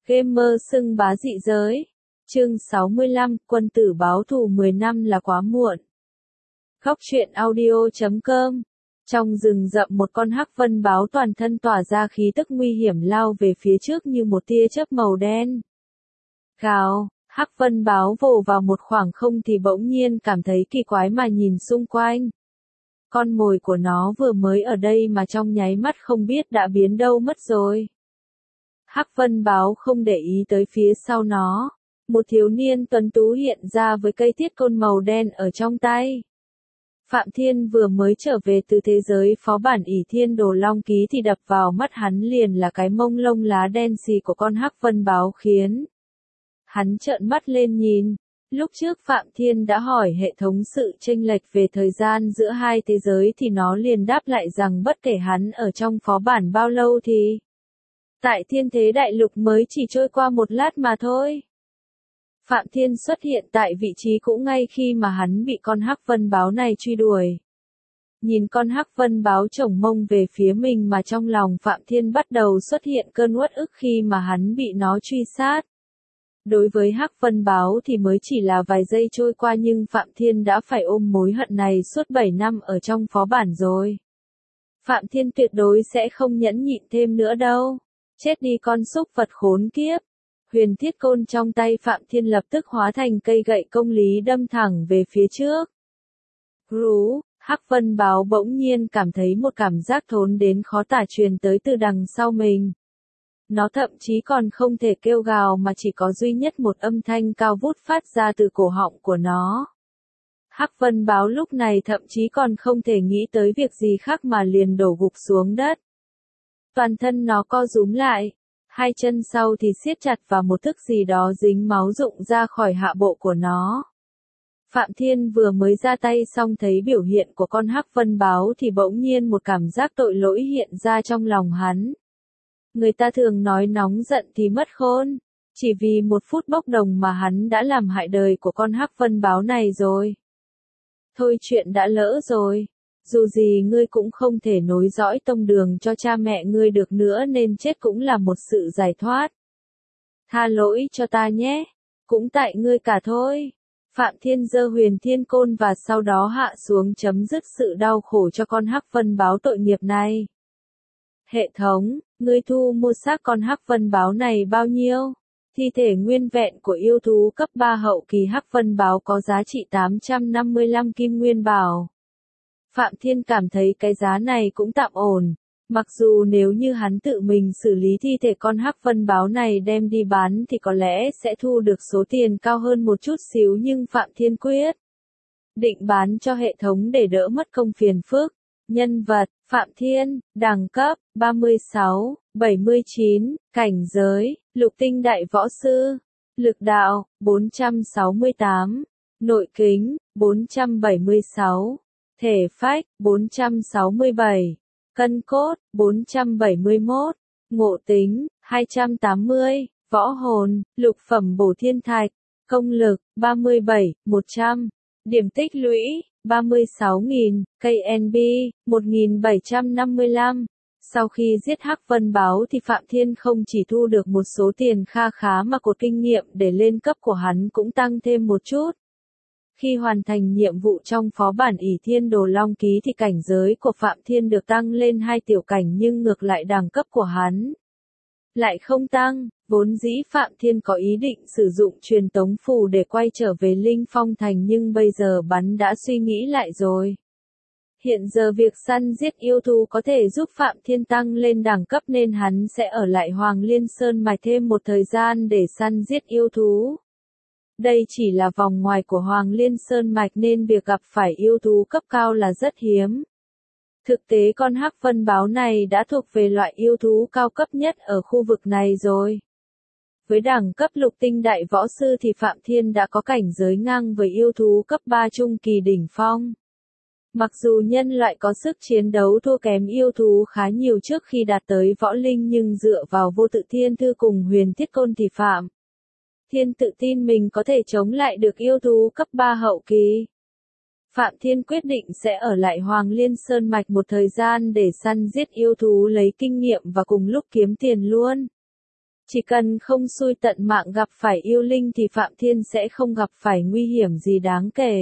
Gamer xưng bá dị giới. Chương 65, quân tử báo thù 10 năm là quá muộn. Góc truyện audio.com. Trong rừng rậm một con hắc vân báo toàn thân tỏa ra khí tức nguy hiểm lao về phía trước như một tia chớp màu đen. Gào, hắc vân báo vồ vào một khoảng không thì bỗng nhiên cảm thấy kỳ quái mà nhìn xung quanh. Con mồi của nó vừa mới ở đây mà trong nháy mắt không biết đã biến đâu mất rồi. Hắc vân báo không để ý tới phía sau nó. Một thiếu niên tuấn tú hiện ra với cây thiết côn màu đen ở trong tay. Phạm Thiên vừa mới trở về từ thế giới phó bản ỷ thiên đồ long ký thì đập vào mắt hắn liền là cái mông lông lá đen xì của con hắc vân báo khiến hắn trợn mắt lên nhìn. Lúc trước Phạm Thiên đã hỏi hệ thống sự chênh lệch về thời gian giữa hai thế giới thì nó liền đáp lại rằng bất kể hắn ở trong phó bản bao lâu thì tại thiên thế đại lục mới chỉ trôi qua một lát mà thôi. Phạm Thiên xuất hiện tại vị trí cũ ngay khi mà hắn bị con hắc vân báo này truy đuổi. Nhìn con hắc vân báo chổng mông về phía mình mà trong lòng Phạm Thiên bắt đầu xuất hiện cơn uất ức khi mà hắn bị nó truy sát. Đối với hắc vân báo thì mới chỉ là vài giây trôi qua nhưng Phạm Thiên đã phải ôm mối hận này suốt 7 năm ở trong phó bản rồi. Phạm Thiên tuyệt đối sẽ không nhẫn nhịn thêm nữa đâu. Chết đi con súc vật khốn kiếp. Huyền thiết côn trong tay Phạm Thiên lập tức hóa thành cây gậy công lý đâm thẳng về phía trước. Rú, hắc vân báo bỗng nhiên cảm thấy một cảm giác thốn đến khó tả truyền tới từ đằng sau mình. Nó thậm chí còn không thể kêu gào mà chỉ có duy nhất một âm thanh cao vút phát ra từ cổ họng của nó. Hắc vân báo lúc này thậm chí còn không thể nghĩ tới việc gì khác mà liền đổ gục xuống đất. Toàn thân nó co rúm lại, hai chân sau thì siết chặt vào một thứ gì đó dính máu rụng ra khỏi hạ bộ của nó. Phạm Thiên vừa mới ra tay xong thấy biểu hiện của con hắc vân báo thì bỗng nhiên một cảm giác tội lỗi hiện ra trong lòng hắn. Người ta thường nói nóng giận thì mất khôn, chỉ vì một phút bốc đồng mà hắn đã làm hại đời của con hắc vân báo này rồi. Thôi chuyện đã lỡ rồi. Dù gì ngươi cũng không thể nối dõi tông đường cho cha mẹ ngươi được nữa nên chết cũng là một sự giải thoát. Tha lỗi cho ta nhé. Cũng tại ngươi cả thôi. Phạm Thiên giơ huyền thiên côn và sau đó hạ xuống chấm dứt sự đau khổ cho con hắc vân báo tội nghiệp này. Hệ thống, ngươi thu mua xác con hắc vân báo này bao nhiêu? Thi thể nguyên vẹn của yêu thú cấp 3 hậu kỳ hắc vân báo có giá trị 855 kim nguyên bảo. Phạm Thiên cảm thấy cái giá này cũng tạm ổn, mặc dù nếu như hắn tự mình xử lý thi thể con hắc vân báo này đem đi bán thì có lẽ sẽ thu được số tiền cao hơn một chút xíu nhưng Phạm Thiên quyết định bán cho hệ thống để đỡ mất công phiền phức. Nhân vật, Phạm Thiên, đẳng cấp, 36, 79, cảnh giới, lục tinh đại võ sư, lực đạo, 468, nội kính, 476. Thể phách, 467. Cân cốt, 471. Ngộ tính, 280. Võ hồn, lục phẩm bổ thiên thạch. Công lực, 37, 100. Điểm tích lũy, 36.000. KNB, 1755. Sau khi giết hắc vân báo thì Phạm Thiên không chỉ thu được một số tiền kha khá mà cột kinh nghiệm để lên cấp của hắn cũng tăng thêm một chút. Khi hoàn thành nhiệm vụ trong phó bản ỷ thiên đồ long ký thì cảnh giới của Phạm Thiên được tăng lên 2 tiểu cảnh nhưng ngược lại đẳng cấp của hắn lại không tăng. Vốn dĩ Phạm Thiên có ý định sử dụng truyền tống phù để quay trở về Linh Phong Thành nhưng bây giờ hắn đã suy nghĩ lại rồi. Hiện giờ việc săn giết yêu thú có thể giúp Phạm Thiên tăng lên đẳng cấp nên hắn sẽ ở lại Hoàng Liên Sơn mạch thêm một thời gian để săn giết yêu thú. Đây chỉ là vòng ngoài của Hoàng Liên Sơn mạch nên việc gặp phải yêu thú cấp cao là rất hiếm. Thực tế con hắc vân báo này đã thuộc về loại yêu thú cao cấp nhất ở khu vực này rồi. Với đẳng cấp lục tinh đại võ sư thì Phạm Thiên đã có cảnh giới ngang với yêu thú cấp 3 trung kỳ đỉnh phong. Mặc dù nhân loại có sức chiến đấu thua kém yêu thú khá nhiều trước khi đạt tới võ linh nhưng dựa vào vô tự thiên thư cùng huyền thiết côn thì Phạm Thiên tự tin mình có thể chống lại được yêu thú cấp 3 hậu kỳ. Phạm Thiên quyết định sẽ ở lại Hoàng Liên Sơn mạch một thời gian để săn giết yêu thú lấy kinh nghiệm và cùng lúc kiếm tiền luôn. Chỉ cần không xui tận mạng gặp phải yêu linh thì Phạm Thiên sẽ không gặp phải nguy hiểm gì đáng kể.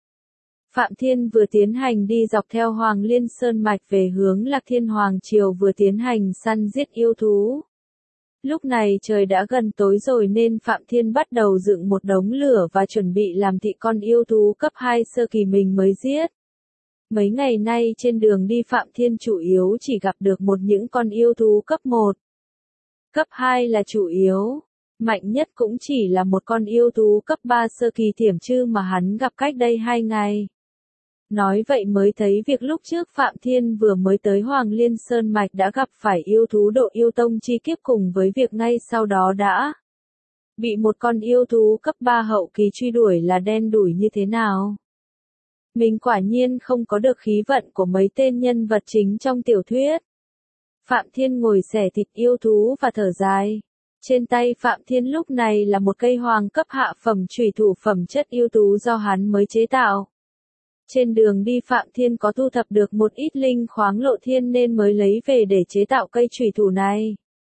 Phạm Thiên vừa tiến hành đi dọc theo Hoàng Liên Sơn Mạch về hướng Lạc Thiên Hoàng Triều, vừa tiến hành săn giết yêu thú. Lúc này trời đã gần tối rồi nên Phạm Thiên bắt đầu dựng một đống lửa và chuẩn bị làm thịt con yêu thú cấp 2 sơ kỳ mình mới giết. Mấy ngày nay trên đường đi Phạm Thiên chủ yếu chỉ gặp được những con yêu thú cấp 1. Cấp 2 là chủ yếu, mạnh nhất cũng chỉ là một con yêu thú cấp 3 sơ kỳ thiểm chư mà hắn gặp cách đây 2 ngày. Nói vậy mới thấy việc lúc trước Phạm Thiên vừa mới tới Hoàng Liên Sơn Mạch đã gặp phải yêu thú độ yêu tông chi kiếp, cùng với việc ngay sau đó đã bị một con yêu thú cấp 3 hậu kỳ truy đuổi là đen đủi như thế nào. Mình quả nhiên không có được khí vận của mấy tên nhân vật chính trong tiểu thuyết. Phạm Thiên ngồi xẻ thịt yêu thú và thở dài. Trên tay Phạm Thiên lúc này là một cây hoàng cấp hạ phẩm chủy thủ phẩm chất yêu thú do hắn mới chế tạo. Trên đường đi Phạm Thiên có thu thập được một ít linh khoáng lộ thiên nên mới lấy về để chế tạo cây chủy thủ này.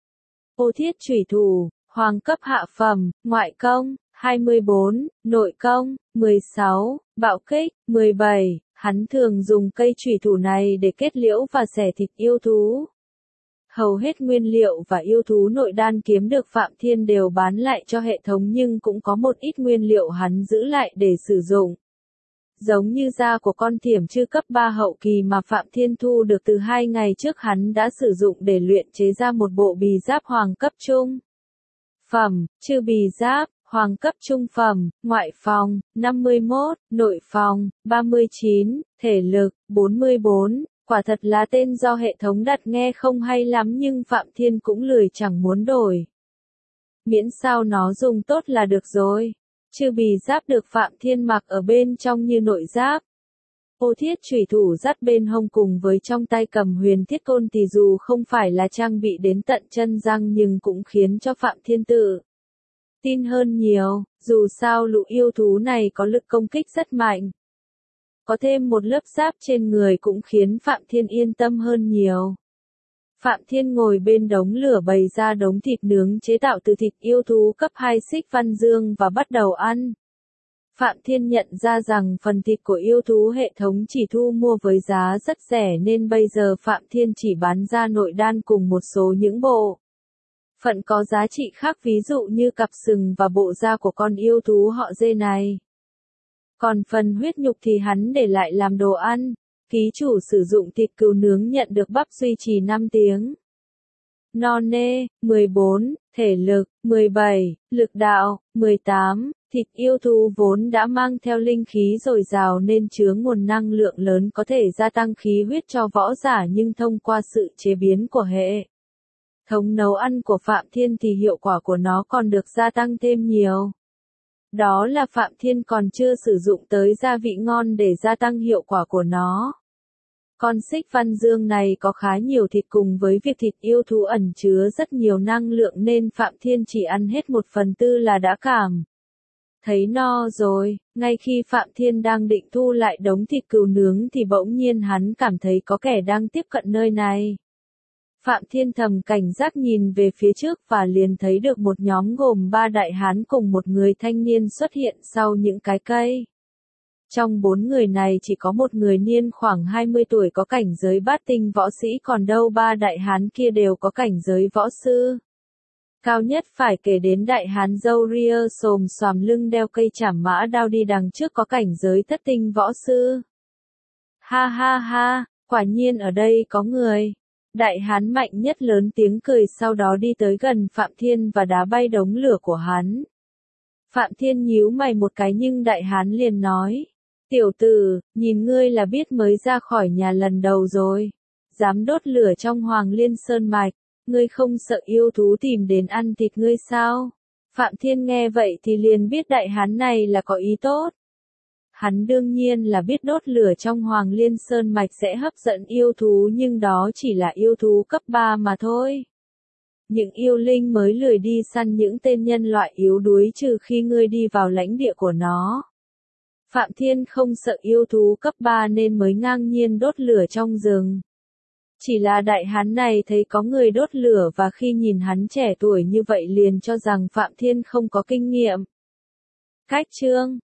Ô thiết chủy thủ, hoàng cấp hạ phẩm, ngoại công, 24, nội công, 16, bạo kích, 17, hắn thường dùng cây chủy thủ này để kết liễu và xẻ thịt yêu thú. Hầu hết nguyên liệu và yêu thú nội đan kiếm được Phạm Thiên đều bán lại cho hệ thống, nhưng cũng có một ít nguyên liệu hắn giữ lại để sử dụng. Giống như da của con thiểm chư cấp 3 hậu kỳ mà Phạm Thiên thu được từ 2 ngày trước, hắn đã sử dụng để luyện chế ra một bộ bì giáp hoàng cấp trung phẩm, chư bì giáp, hoàng cấp trung phẩm, ngoại phòng, 51, nội phòng, 39, thể lực, 44. Quả thật là tên do hệ thống đặt nghe không hay lắm nhưng Phạm Thiên cũng lười chẳng muốn đổi. Miễn sao nó dùng tốt là được rồi. Chư bì giáp được Phạm Thiên mặc ở bên trong như nội giáp. Ô thiết chủy thủ dắt bên hông cùng với trong tay cầm huyền thiết côn thì dù không phải là trang bị đến tận chân răng nhưng cũng khiến cho Phạm Thiên tự tin hơn nhiều, dù sao lũ yêu thú này có lực công kích rất mạnh. Có thêm một lớp giáp trên người cũng khiến Phạm Thiên yên tâm hơn nhiều. Phạm Thiên ngồi bên đống lửa bày ra đống thịt nướng chế tạo từ thịt yêu thú cấp 2 xích văn dương và bắt đầu ăn. Phạm Thiên nhận ra rằng phần thịt của yêu thú hệ thống chỉ thu mua với giá rất rẻ nên bây giờ Phạm Thiên chỉ bán ra nội đan cùng một số những bộ phận có giá trị khác, ví dụ như cặp sừng và bộ da của con yêu thú họ dê này. Còn phần huyết nhục thì hắn để lại làm đồ ăn. Ký chủ sử dụng thịt cừu nướng nhận được bắp duy trì 5 tiếng. No nê, 14, thể lực, 17, lực đạo, 18, thịt yêu thú vốn đã mang theo linh khí dồi dào nên chứa nguồn năng lượng lớn có thể gia tăng khí huyết cho võ giả, nhưng thông qua sự chế biến của hệ thống nấu ăn của Phạm Thiên thì hiệu quả của nó còn được gia tăng thêm nhiều. Đó là Phạm Thiên còn chưa sử dụng tới gia vị ngon để gia tăng hiệu quả của nó. Con xích văn dương này có khá nhiều thịt cùng với việc thịt yêu thú ẩn chứa rất nhiều năng lượng nên Phạm Thiên chỉ ăn hết 1/4 là đã cảm thấy no rồi. Ngay khi Phạm Thiên đang định thu lại đống thịt cừu nướng thì bỗng nhiên hắn cảm thấy có kẻ đang tiếp cận nơi này. Phạm Thiên thầm cảnh giác nhìn về phía trước và liền thấy được một nhóm gồm 3 đại hán cùng một người thanh niên xuất hiện sau những cái cây. Trong 4 người này chỉ có một người niên khoảng 20 tuổi có cảnh giới bát tinh võ sĩ, còn đâu 3 đại hán kia đều có cảnh giới võ sư. Cao nhất phải kể đến đại hán râu ria xồm xoàm lưng đeo cây trảm mã đao đi đằng trước có cảnh giới thất tinh võ sư. Ha ha ha, quả nhiên ở đây có người. Đại hán mạnh nhất lớn tiếng cười, sau đó đi tới gần Phạm Thiên và đá bay đống lửa của hắn. Phạm Thiên nhíu mày một cái nhưng đại hán liền nói. Tiểu tử, nhìn ngươi là biết mới ra khỏi nhà lần đầu rồi. Dám đốt lửa trong Hoàng Liên Sơn Mạch, ngươi không sợ yêu thú tìm đến ăn thịt ngươi sao? Phạm Thiên nghe vậy thì liền biết đại hán này là có ý tốt. Hắn đương nhiên là biết đốt lửa trong Hoàng Liên Sơn Mạch sẽ hấp dẫn yêu thú, nhưng đó chỉ là yêu thú cấp 3 mà thôi. Những yêu linh mới lười đi săn những tên nhân loại yếu đuối trừ khi ngươi đi vào lãnh địa của nó. Phạm Thiên không sợ yêu thú cấp 3 nên mới ngang nhiên đốt lửa trong rừng. Chỉ là đại hán này thấy có người đốt lửa và khi nhìn hắn trẻ tuổi như vậy liền cho rằng Phạm Thiên không có kinh nghiệm. Cách chương